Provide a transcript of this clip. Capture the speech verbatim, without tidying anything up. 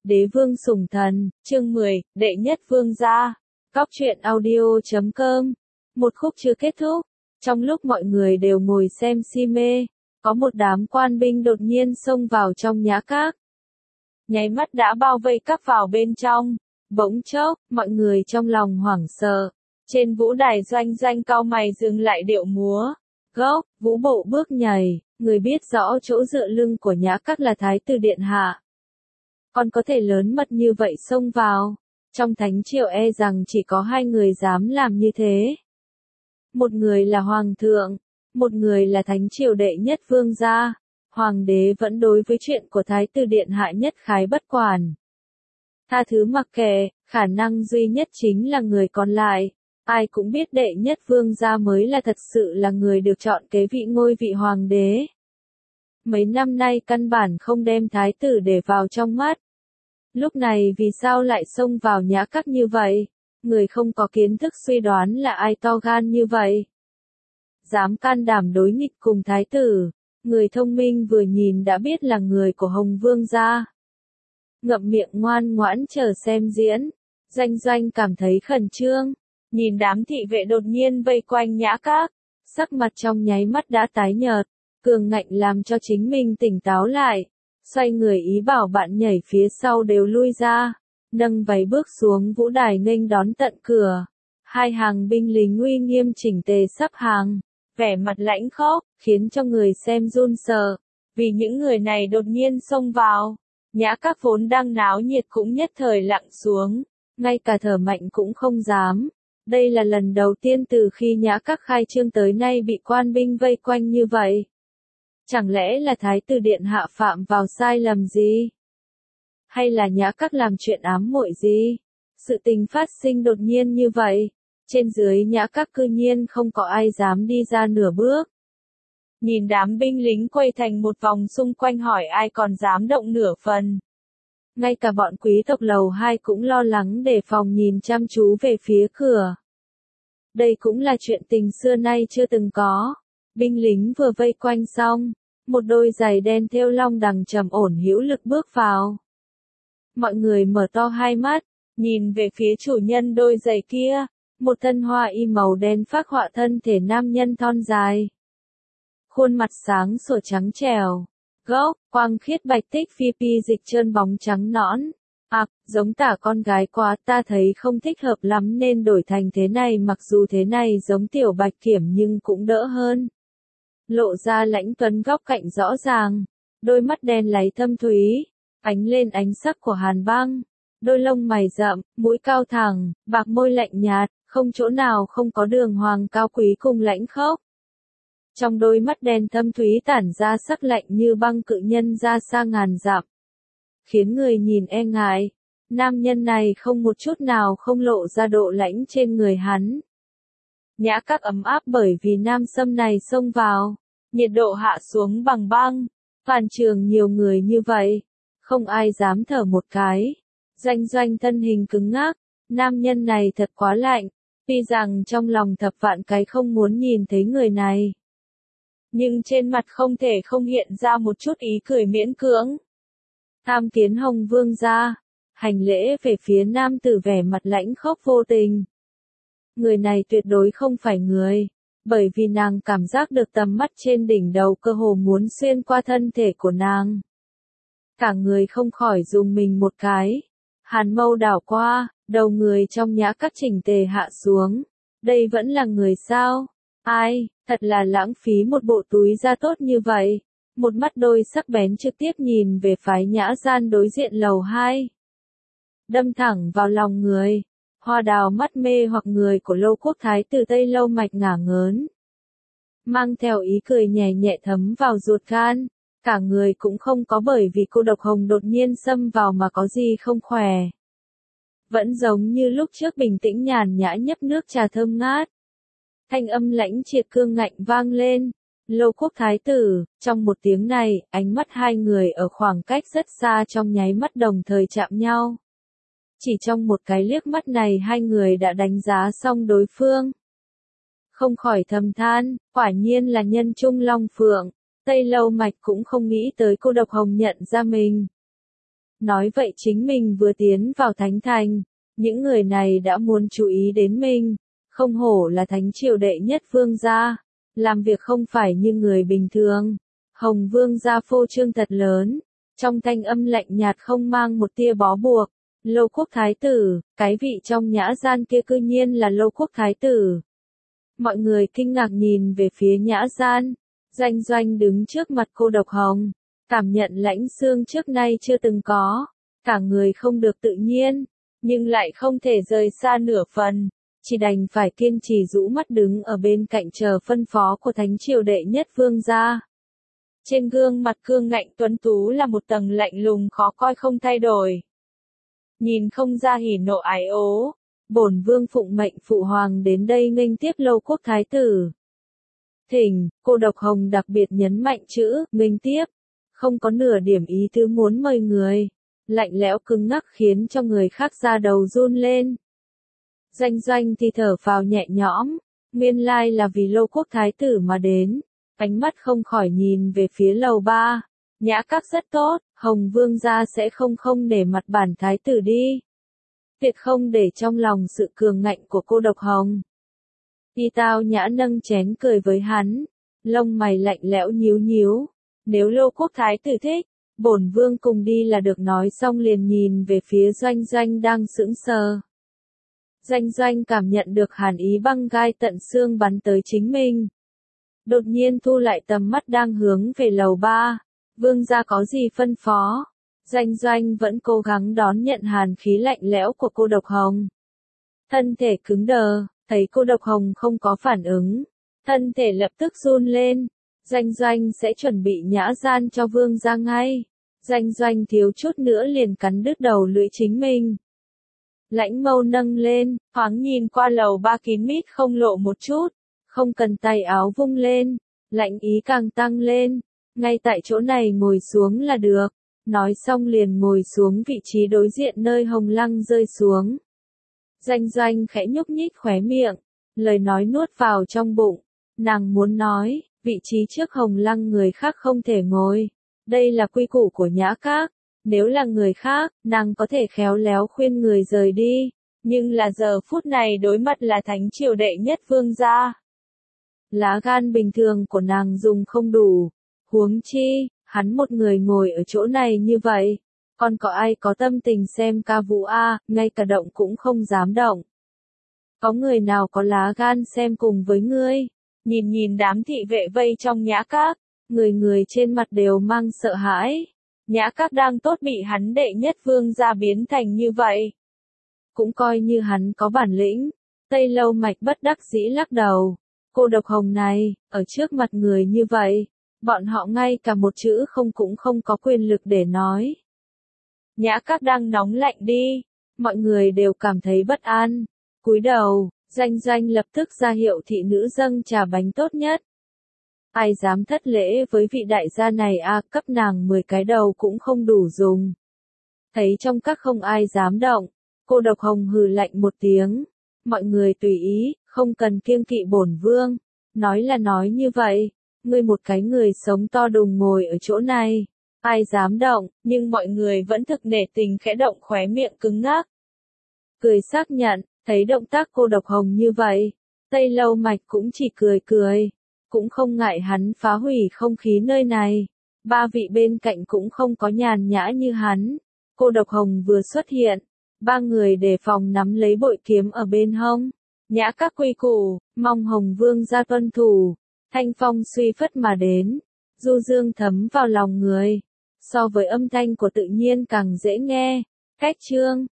Đế vương sủng thần, chương mười, đệ nhất vương gia. Góc truyện audio chấm com. Một khúc chưa kết thúc. Trong lúc mọi người đều ngồi xem si mê, có một đám quan binh đột nhiên xông vào trong nhã các. Nháy mắt đã bao vây các vào bên trong. Bỗng chốc, mọi người trong lòng hoảng sợ. Trên vũ đài Doanh Doanh cau mày dừng lại điệu múa. Gốc, vũ bộ bước nhảy, người biết rõ chỗ dựa lưng của nhã các là Thái tử Điện Hạ. Còn có thể lớn mật như vậy xông vào. Trong thánh triều e rằng chỉ có hai người dám làm như thế. Một người là Hoàng thượng, một người là thánh triều đệ nhất vương gia. Hoàng đế vẫn đối với chuyện của Thái tử Điện Hạ nhất khái bất quản. Tha thứ mặc kệ, khả năng duy nhất chính là người còn lại. Ai cũng biết đệ nhất vương gia mới là thật sự là người được chọn kế vị ngôi vị hoàng đế. Mấy năm nay căn bản không đem thái tử để vào trong mắt. Lúc này vì sao lại xông vào nhã các như vậy? Người không có kiến thức suy đoán là ai to gan như vậy? Dám can đảm đối nghịch cùng thái tử, người thông minh vừa nhìn đã biết là người của Hồng Vương gia. Ngậm miệng ngoan ngoãn chờ xem diễn, Doanh Doanh cảm thấy khẩn trương, nhìn đám thị vệ đột nhiên vây quanh nhã các, sắc mặt trong nháy mắt đã tái nhợt, cường ngạnh làm cho chính mình tỉnh táo lại. Xoay người ý bảo bạn nhảy phía sau đều lui ra, nâng váy bước xuống vũ đài nghênh đón tận cửa. Hai hàng binh lính uy nghiêm chỉnh tề sắp hàng, vẻ mặt lãnh khốc, khiến cho người xem run sợ. Vì những người này đột nhiên xông vào, nhã các vốn đang náo nhiệt cũng nhất thời lặng xuống, ngay cả thở mạnh cũng không dám. Đây là lần đầu tiên từ khi nhã các khai trương tới nay bị quan binh vây quanh như vậy. Chẳng lẽ là Thái tử Điện Hạ phạm vào sai lầm gì? Hay là nhã các làm chuyện ám muội gì? Sự tình phát sinh đột nhiên như vậy. Trên dưới nhã các cư nhiên không có ai dám đi ra nửa bước. Nhìn đám binh lính quay thành một vòng xung quanh hỏi ai còn dám động nửa phần. Ngay cả bọn quý tộc lầu hai cũng lo lắng đề phòng nhìn chăm chú về phía cửa. Đây cũng là chuyện tình xưa nay chưa từng có. Binh lính vừa vây quanh xong, một đôi giày đen thêu long đằng trầm ổn hữu lực bước vào. Mọi người mở to hai mắt, nhìn về phía chủ nhân đôi giày kia, một thân hoa y màu đen phác họa thân thể nam nhân thon dài. Khuôn mặt sáng sủa trắng trẻo, gốc, quang khiết bạch tích phi pi dịch trơn bóng trắng nõn. À, giống tả con gái quá, ta thấy không thích hợp lắm nên đổi thành thế này, mặc dù thế này giống tiểu bạch kiểm nhưng cũng đỡ hơn. Lộ ra lãnh tuấn góc cạnh rõ ràng, đôi mắt đen láy thâm thúy, ánh lên ánh sắc của hàn băng, đôi lông mày rậm, mũi cao thẳng, bạc môi lạnh nhạt, không chỗ nào không có đường hoàng cao quý cùng lãnh khốc. Trong đôi mắt đen thâm thúy tản ra sắc lạnh như băng cự nhân ra xa ngàn dặm, khiến người nhìn e ngại. Nam nhân này không một chút nào không lộ ra độ lãnh trên người hắn. Nhã các ấm áp bởi vì nam sâm này xông vào, nhiệt độ hạ xuống bằng băng, toàn trường nhiều người như vậy, không ai dám thở một cái. Doanh Doanh thân hình cứng ngắc, nam nhân này thật quá lạnh, tuy rằng trong lòng thập vạn cái không muốn nhìn thấy người này. Nhưng trên mặt không thể không hiện ra một chút ý cười miễn cưỡng. Tham kiến Hồng Vương gia, hành lễ về phía nam tử vẻ mặt lãnh khốc vô tình. Người này tuyệt đối không phải người, bởi vì nàng cảm giác được tầm mắt trên đỉnh đầu cơ hồ muốn xuyên qua thân thể của nàng. Cả người không khỏi dùng mình một cái, hàn mâu đảo qua, đầu người trong nhã các chỉnh tề hạ xuống. Đây vẫn là người sao? Ai, thật là lãng phí một bộ túi da tốt như vậy. Một mắt đôi sắc bén trực tiếp nhìn về phái nhã gian đối diện lầu hai. Đâm thẳng vào lòng người. Hoa đào mắt mê hoặc người của Lô Quốc Thái tử Tây Lâu mạch ngả ngớn. Mang theo ý cười nhẹ nhẹ thấm vào ruột gan. Cả người cũng không có bởi vì cô độc hồng đột nhiên xâm vào mà có gì không khỏe. Vẫn giống như lúc trước bình tĩnh nhàn nhã nhấp nước trà thơm ngát. Thanh âm lãnh triệt cương ngạnh vang lên. Lô Quốc Thái tử, trong một tiếng này, ánh mắt hai người ở khoảng cách rất xa trong nháy mắt đồng thời chạm nhau. Chỉ trong một cái liếc mắt này hai người đã đánh giá xong đối phương. Không khỏi thầm than, quả nhiên là nhân trung long phượng, Tây Lâu Mạch cũng không nghĩ tới cô độc hồng nhận ra mình. Nói vậy chính mình vừa tiến vào thánh thành, những người này đã muốn chú ý đến mình, không hổ là thánh triều đệ nhất vương gia, làm việc không phải như người bình thường. Hồng vương gia phô trương thật lớn, trong thanh âm lạnh nhạt không mang một tia bó buộc. Lâu quốc thái tử, cái vị trong nhã gian kia cư nhiên là lâu quốc thái tử. Mọi người kinh ngạc nhìn về phía nhã gian, Doanh Doanh đứng trước mặt cô độc hồng, cảm nhận lãnh xương trước nay chưa từng có, cả người không được tự nhiên, nhưng lại không thể rời xa nửa phần, chỉ đành phải kiên trì rũ mắt đứng ở bên cạnh chờ phân phó của thánh triều đệ nhất vương gia. Trên gương mặt cương ngạnh tuấn tú là một tầng lạnh lùng khó coi không thay đổi. Nhìn không ra hỉ nộ ái ố, bổn vương phụng mệnh phụ hoàng đến đây nghênh tiếp lâu quốc thái tử. Thỉnh, cô độc hồng đặc biệt nhấn mạnh chữ nghênh tiếp, không có nửa điểm ý tứ muốn mời người, lạnh lẽo cứng ngắc khiến cho người khác da đầu run lên. Doanh Doanh thì thở phào nhẹ nhõm, nguyên lai là vì lâu quốc thái tử mà đến, ánh mắt không khỏi nhìn về phía lầu ba. Nhã các rất tốt, Hồng vương gia sẽ không không để mặt bản thái tử đi. Tuyệt không để trong lòng sự cường ngạnh của cô độc hồng. Đi Tao Nhã nâng chén cười với hắn, lông mày lạnh lẽo nhíu nhíu. Nếu Lô quốc thái tử thích, bổn vương cùng đi là được. Nói xong liền nhìn về phía Doanh Doanh đang sững sờ. Doanh Doanh cảm nhận được hàn ý băng gai tận xương bắn tới chính mình. Đột nhiên thu lại tầm mắt đang hướng về lầu ba. Vương gia có gì phân phó? Doanh Doanh vẫn cố gắng đón nhận hàn khí lạnh lẽo của cô độc hồng. Thân thể cứng đờ, thấy cô độc hồng không có phản ứng. Thân thể lập tức run lên. Doanh Doanh sẽ chuẩn bị nhã gian cho vương gia ngay. Doanh Doanh thiếu chút nữa liền cắn đứt đầu lưỡi chính mình. Lãnh mâu nâng lên, thoáng nhìn qua lầu ba kín mít không lộ một chút. Không cần tay áo vung lên. Lạnh ý càng tăng lên. Ngay tại chỗ này ngồi xuống là được. Nói xong liền ngồi xuống vị trí đối diện nơi hồng lăng rơi xuống. Doanh Doanh khẽ nhúc nhích khóe miệng. Lời nói nuốt vào trong bụng. Nàng muốn nói, vị trí trước hồng lăng người khác không thể ngồi. Đây là quy củ của nhã các. Nếu là người khác, nàng có thể khéo léo khuyên người rời đi. Nhưng là giờ phút này đối mặt là thánh triều đệ nhất vương gia. Lá gan bình thường của nàng dùng không đủ. Huống chi, hắn một người ngồi ở chỗ này như vậy, còn có ai có tâm tình xem ca vũ a, ngay cả động cũng không dám động. Có người nào có lá gan xem cùng với ngươi? Nhìn nhìn đám thị vệ vây trong nhã các, người người trên mặt đều mang sợ hãi. Nhã các đang tốt bị hắn đệ nhất vương gia biến thành như vậy. Cũng coi như hắn có bản lĩnh. Tây Lâu Mạch bất đắc dĩ lắc đầu. Cô độc hồng này, ở trước mặt người như vậy. Bọn họ ngay cả một chữ không cũng không có quyền lực để nói. Nhã các đang nóng lạnh đi, mọi người đều cảm thấy bất an. Cúi đầu, Doanh Doanh lập tức ra hiệu thị nữ dâng trà bánh tốt nhất. Ai dám thất lễ với vị đại gia này a, à, cấp nàng mười cái đầu cũng không đủ dùng. Thấy trong các không ai dám động, cô độc hồng hừ lạnh một tiếng. Mọi người tùy ý, không cần kiêng kỵ bổn vương. Nói là nói như vậy. Ngươi một cái người sống to đùng ngồi ở chỗ này, ai dám động, nhưng mọi người vẫn thực nể tình khẽ động khóe miệng cứng ngắc. Cười xác nhận, thấy động tác cô độc hồng như vậy, Tây Lâu Mạch cũng chỉ cười cười, cũng không ngại hắn phá hủy không khí nơi này. Ba vị bên cạnh cũng không có nhàn nhã như hắn. Cô độc hồng vừa xuất hiện, ba người đề phòng nắm lấy bội kiếm ở bên hông. Nhã các quy củ, mong Hồng vương gia tuân thủ. Thanh phong suy phất mà đến, du dương thấm vào lòng người, so với âm thanh của tự nhiên càng dễ nghe. Cách chương